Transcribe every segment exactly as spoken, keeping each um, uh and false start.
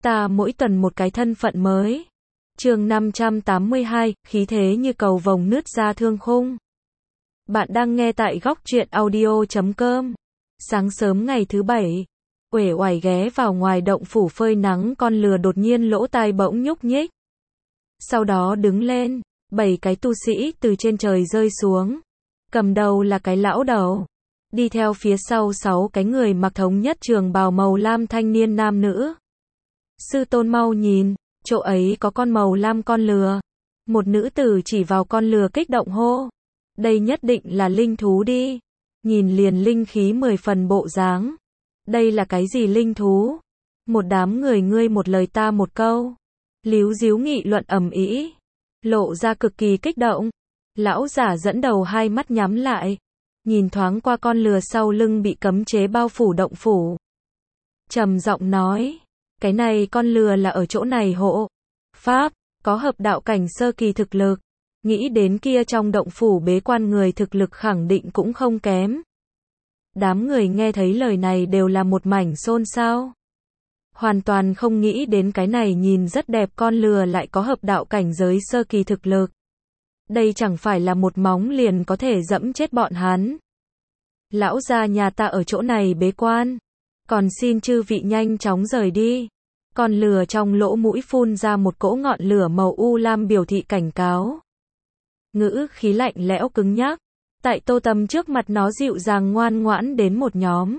Ta mỗi tuần một cái thân phận mới. Chương năm trăm tám mươi hai, khí thế như cầu vồng nứt ra thương khung. Bạn đang nghe tại góc truyện audio chấm com. Sáng sớm ngày thứ bảy, uể oải ghé vào ngoài động phủ phơi nắng, con lừa đột nhiên lỗ tai bỗng nhúc nhích. Sau đó đứng lên, bảy cái tu sĩ từ trên trời rơi xuống. Cầm đầu là cái lão đầu. Đi theo phía sau sáu cái người mặc thống nhất trường bào màu lam thanh niên nam nữ. Sư tôn mau nhìn, chỗ ấy có con màu lam con lừa. Một nữ tử chỉ vào con lừa kích động hô. Đây nhất định là linh thú đi. Nhìn liền linh khí mười phần bộ dáng. Đây là cái gì linh thú? Một đám người ngươi một lời ta một câu. Líu díu nghị luận ầm ĩ, lộ ra cực kỳ kích động. Lão giả dẫn đầu hai mắt nhắm lại, nhìn thoáng qua con lừa sau lưng bị cấm chế bao phủ động phủ. Trầm giọng nói, cái này con lừa là ở chỗ này hộ pháp, có hợp đạo cảnh sơ kỳ thực lực. Nghĩ đến kia trong động phủ bế quan người thực lực khẳng định cũng không kém. Đám người nghe thấy lời này đều là một mảnh xôn xao. Hoàn toàn không nghĩ đến cái này nhìn rất đẹp con lừa lại có hợp đạo cảnh giới sơ kỳ thực lực. Đây chẳng phải là một móng liền có thể dẫm chết bọn hắn. Lão gia nhà ta ở chỗ này bế quan, còn xin chư vị nhanh chóng rời đi. Con lừa trong lỗ mũi phun ra một cỗ ngọn lửa màu u lam biểu thị cảnh cáo. Ngữ khí lạnh lẽo cứng nhắc, tại Tô Tầm trước mặt nó dịu dàng ngoan ngoãn đến một nhóm.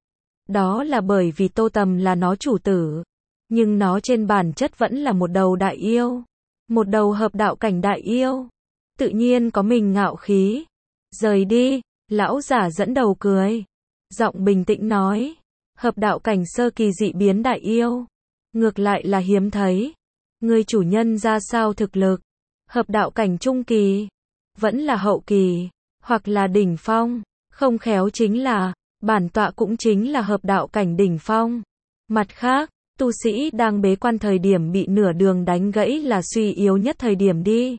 Đó là bởi vì Tô Tầm là nó chủ tử, nhưng nó trên bản chất vẫn là một đầu đại yêu, một đầu hợp đạo cảnh đại yêu, tự nhiên có mình ngạo khí. Rời đi, lão giả dẫn đầu cười, giọng bình tĩnh nói, hợp đạo cảnh sơ kỳ dị biến đại yêu, ngược lại là hiếm thấy. Người chủ nhân ra sao thực lực? Hợp đạo cảnh trung kỳ, vẫn là hậu kỳ, hoặc là đỉnh phong, không khéo chính là bản tọa cũng chính là hợp đạo cảnh đỉnh phong. Mặt khác, tu sĩ đang bế quan thời điểm bị nửa đường đánh gãy là suy yếu nhất thời điểm đi.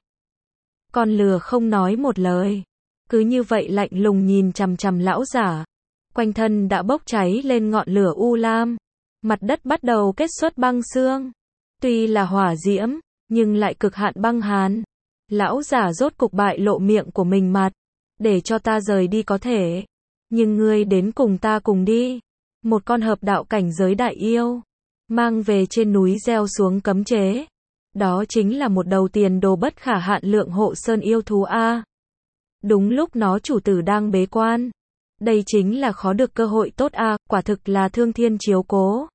Con lừa không nói một lời, cứ như vậy lạnh lùng nhìn chằm chằm lão giả. Quanh thân đã bốc cháy lên ngọn lửa u lam, mặt đất bắt đầu kết xuất băng xương. Tuy là hỏa diễm, nhưng lại cực hạn băng hàn. Lão giả rốt cục bại lộ miệng của mình mặt, để cho ta rời đi có thể, nhưng ngươi đến cùng ta cùng đi. Một con hợp đạo cảnh giới đại yêu, mang về trên núi gieo xuống cấm chế. Đó chính là một đầu tiền đồ bất khả hạn lượng hộ sơn yêu thú A. Đúng lúc nó chủ tử đang bế quan. Đây chính là khó được cơ hội tốt A, quả thực là thương thiên chiếu cố.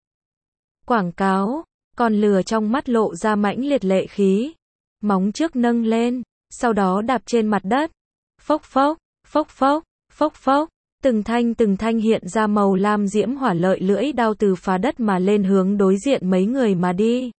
Quảng cáo, con lừa trong mắt lộ ra mãnh liệt lệ khí. Móng trước nâng lên, sau đó đạp trên mặt đất. Phốc phốc, phốc phốc, phốc phốc. Từng thanh từng thanh hiện ra màu lam diễm hỏa lợi lưỡi đao từ phá đất mà lên hướng đối diện mấy người mà đi.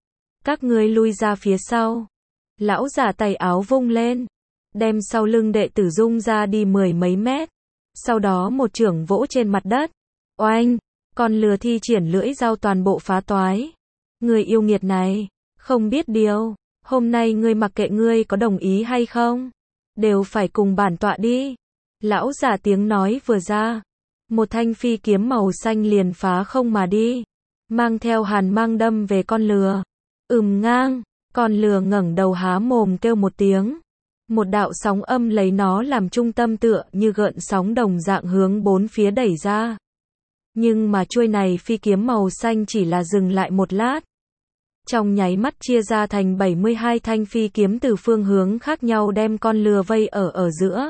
Các ngươi lui ra phía sau. Lão giả tay áo vung lên, đem sau lưng đệ tử rung ra đi mười mấy mét. Sau đó một chưởng vỗ trên mặt đất. Oanh, con lừa thi triển lưỡi dao toàn bộ phá toái. Người yêu nghiệt này, không biết điều, hôm nay ngươi mặc kệ ngươi có đồng ý hay không, đều phải cùng bản tọa đi. Lão giả tiếng nói vừa ra, một thanh phi kiếm màu xanh liền phá không mà đi, mang theo hàn mang đâm về con lừa. Ừm ngang, con lừa ngẩng đầu há mồm kêu một tiếng. Một đạo sóng âm lấy nó làm trung tâm tựa như gợn sóng đồng dạng hướng bốn phía đẩy ra. Nhưng mà chuôi này phi kiếm màu xanh chỉ là dừng lại một lát. Trong nháy mắt chia ra thành bảy mươi hai thanh phi kiếm từ phương hướng khác nhau đem con lừa vây ở ở giữa.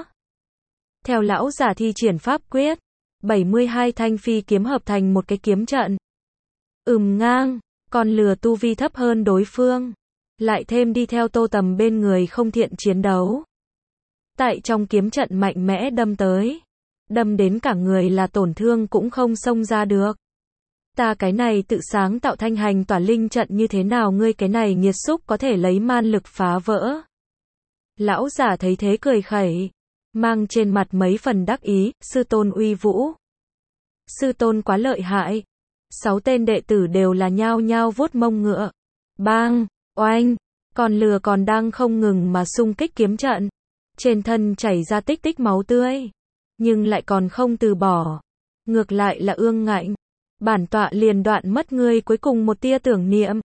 Theo lão giả thi triển pháp quyết, bảy mươi hai thanh phi kiếm hợp thành một cái kiếm trận. Ừm ngang, con lừa tu vi thấp hơn đối phương, lại thêm đi theo Tô Tầm bên người không thiện chiến đấu. Tại trong kiếm trận mạnh mẽ đâm tới, đâm đến cả người là tổn thương cũng không xông ra được. Ta cái này tự sáng tạo thanh hành tỏa linh trận như thế nào ngươi cái này nghiệt xúc có thể lấy man lực phá vỡ. Lão giả thấy thế cười khẩy, mang trên mặt mấy phần đắc ý, sư tôn uy vũ. Sư tôn quá lợi hại. Sáu tên đệ tử đều là nhao nhao vuốt mông ngựa. Bang, oanh, con lừa còn đang không ngừng mà xung kích kiếm trận. Trên thân chảy ra tích tích máu tươi, nhưng lại còn không từ bỏ. Ngược lại là ương ngạnh. bản tọa liền đoạn mất ngươi cuối cùng một tia tưởng niệm.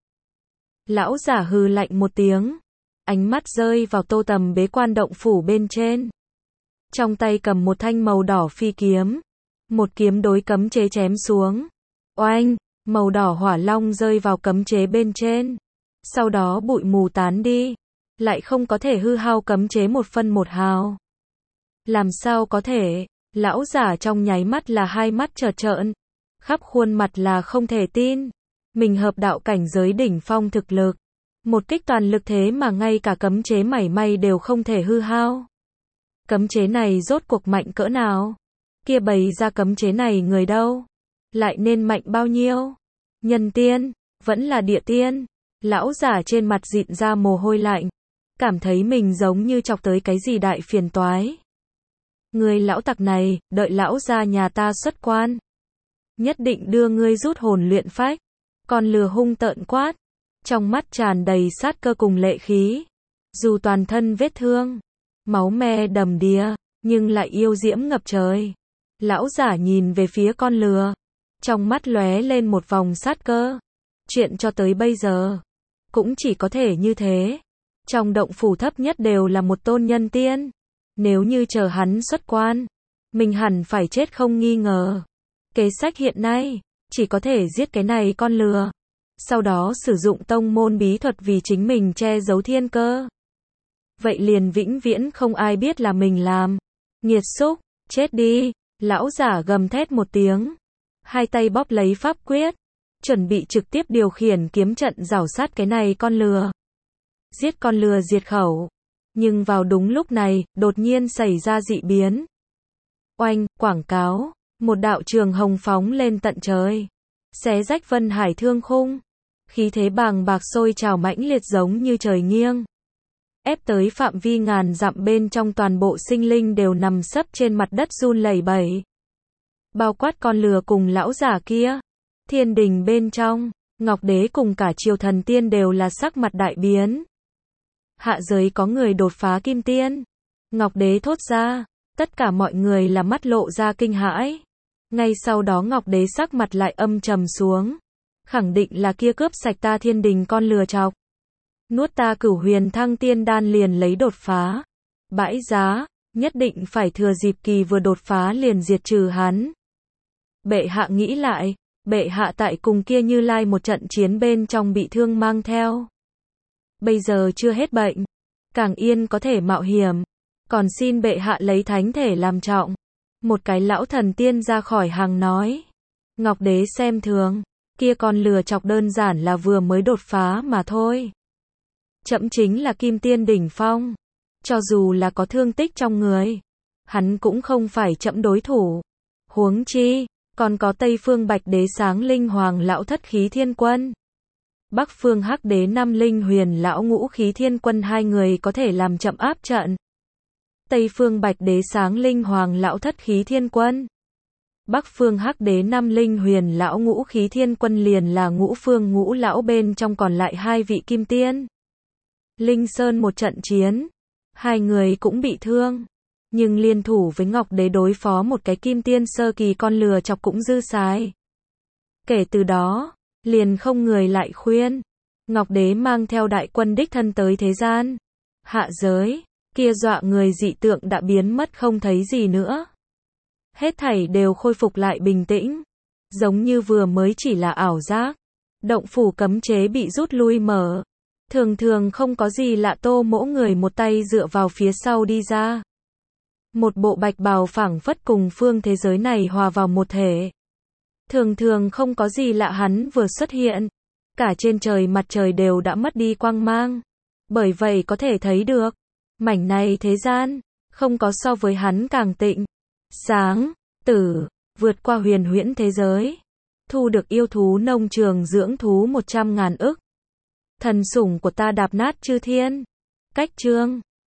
Lão giả hừ lạnh một tiếng, ánh mắt rơi vào Tô Tầm bế quan động phủ bên trên. Trong tay cầm một thanh màu đỏ phi kiếm, một kiếm đối cấm chế chém xuống. Oanh, màu đỏ hỏa long rơi vào cấm chế bên trên. Sau đó bụi mù tán đi, lại không có thể hư hao cấm chế một phân một hào. Làm sao có thể? Lão giả trong nháy mắt là hai mắt trợn trợn, khắp khuôn mặt là không thể tin. Mình hợp đạo cảnh giới đỉnh phong thực lực, một kích toàn lực thế mà ngay cả cấm chế mảy may đều không thể hư hao. Cấm chế này rốt cuộc mạnh cỡ nào? Kia bày ra cấm chế này người đâu? Lại nên mạnh bao nhiêu? Nhân tiên, vẫn là địa tiên? Lão giả trên mặt dịn ra mồ hôi lạnh, cảm thấy mình giống như chọc tới cái gì đại phiền toái. Người lão tặc này, đợi lão gia nhà ta xuất quan, nhất định đưa ngươi rút hồn luyện phách. Con lừa hung tợn quát, trong mắt tràn đầy sát cơ cùng lệ khí. Dù toàn thân vết thương, máu me đầm đìa, nhưng lại yêu diễm ngập trời. Lão giả nhìn về phía con lừa, trong mắt lóe lên một vòng sát cơ. Chuyện cho tới bây giờ, cũng chỉ có thể như thế. Trong động phủ thấp nhất đều là một tôn nhân tiên. Nếu như chờ hắn xuất quan, mình hẳn phải chết không nghi ngờ. Kế sách hiện nay, chỉ có thể giết cái này con lừa. Sau đó sử dụng tông môn bí thuật vì chính mình che giấu thiên cơ. Vậy liền vĩnh viễn không ai biết là mình làm. Nghiệt xúc, chết đi. Lão giả gầm thét một tiếng, hai tay bóp lấy pháp quyết, chuẩn bị trực tiếp điều khiển kiếm trận rảo sát cái này con lừa. Giết con lừa diệt khẩu. Nhưng vào đúng lúc này, đột nhiên xảy ra dị biến. Oanh, quảng cáo, một đạo trường hồng phóng lên tận trời, xé rách vân hải thương khung. Khí thế bàng bạc sôi trào mãnh liệt giống như trời nghiêng. Ép tới phạm vi ngàn dặm bên trong, toàn bộ sinh linh đều nằm sấp trên mặt đất run lẩy bẩy. Bao quát con lừa cùng lão giả kia. Thiên đình bên trong, Ngọc Đế cùng cả triều thần tiên đều là sắc mặt đại biến. Hạ giới có người đột phá kim tiên. Ngọc Đế thốt ra, tất cả mọi người là mắt lộ ra kinh hãi. Ngay sau đó Ngọc Đế sắc mặt lại âm trầm xuống. Khẳng định là kia cướp sạch ta thiên đình con lừa chọc. Nuốt ta cửu huyền thăng tiên đan liền lấy đột phá. Bãi giá, nhất định phải thừa dịp kỳ vừa đột phá liền diệt trừ hắn. Bệ hạ nghĩ lại, bệ hạ tại cùng kia Như Lai một trận chiến bên trong bị thương mang theo. Bây giờ chưa hết bệnh, càng yên có thể mạo hiểm. Còn xin bệ hạ lấy thánh thể làm trọng. Một cái lão thần tiên ra khỏi hàng nói. Ngọc Đế xem thường, kia con lừa chọc đơn giản là vừa mới đột phá mà thôi. Trẫm chính là kim tiên đỉnh phong. Cho dù là có thương tích trong người, hắn cũng không phải trẫm đối thủ. Huống chi, còn có Tây Phương Bạch Đế Sáng Linh Hoàng Lão Thất Khí Thiên Quân, Bắc Phương Hắc Đế Năm Linh Huyền Lão Ngũ Khí Thiên Quân, hai người có thể làm chậm áp trận. Tây Phương Bạch Đế Sáng Linh Hoàng Lão Thất Khí Thiên Quân, Bắc Phương Hắc Đế Năm Linh Huyền Lão Ngũ Khí Thiên Quân liền là ngũ phương ngũ lão bên trong còn lại hai vị kim tiên. Linh Sơn một trận chiến, hai người cũng bị thương, nhưng liên thủ với Ngọc Đế đối phó một cái kim tiên sơ kỳ con lừa chọc cũng dư xài. Kể từ đó, liền không người lại khuyên. Ngọc Đế mang theo đại quân đích thân tới thế gian. Hạ giới, kia dọa người dị tượng đã biến mất không thấy gì nữa. Hết thảy đều khôi phục lại bình tĩnh, giống như vừa mới chỉ là ảo giác. Động phủ cấm chế bị rút lui mở. Thường thường không có gì lạ, Tô Mỗ người một tay dựa vào phía sau đi ra. Một bộ bạch bào phảng phất cùng phương thế giới này hòa vào một thể. Thường thường không có gì lạ, hắn vừa xuất hiện, cả trên trời mặt trời đều đã mất đi quang mang. Bởi vậy có thể thấy được, mảnh này thế gian, không có so với hắn càng tịnh, sáng, tử, vượt qua huyền huyễn thế giới. Thu được yêu thú nông trường dưỡng thú một trăm ngàn ức. Thần sủng của ta đạp nát chư thiên. Cách chương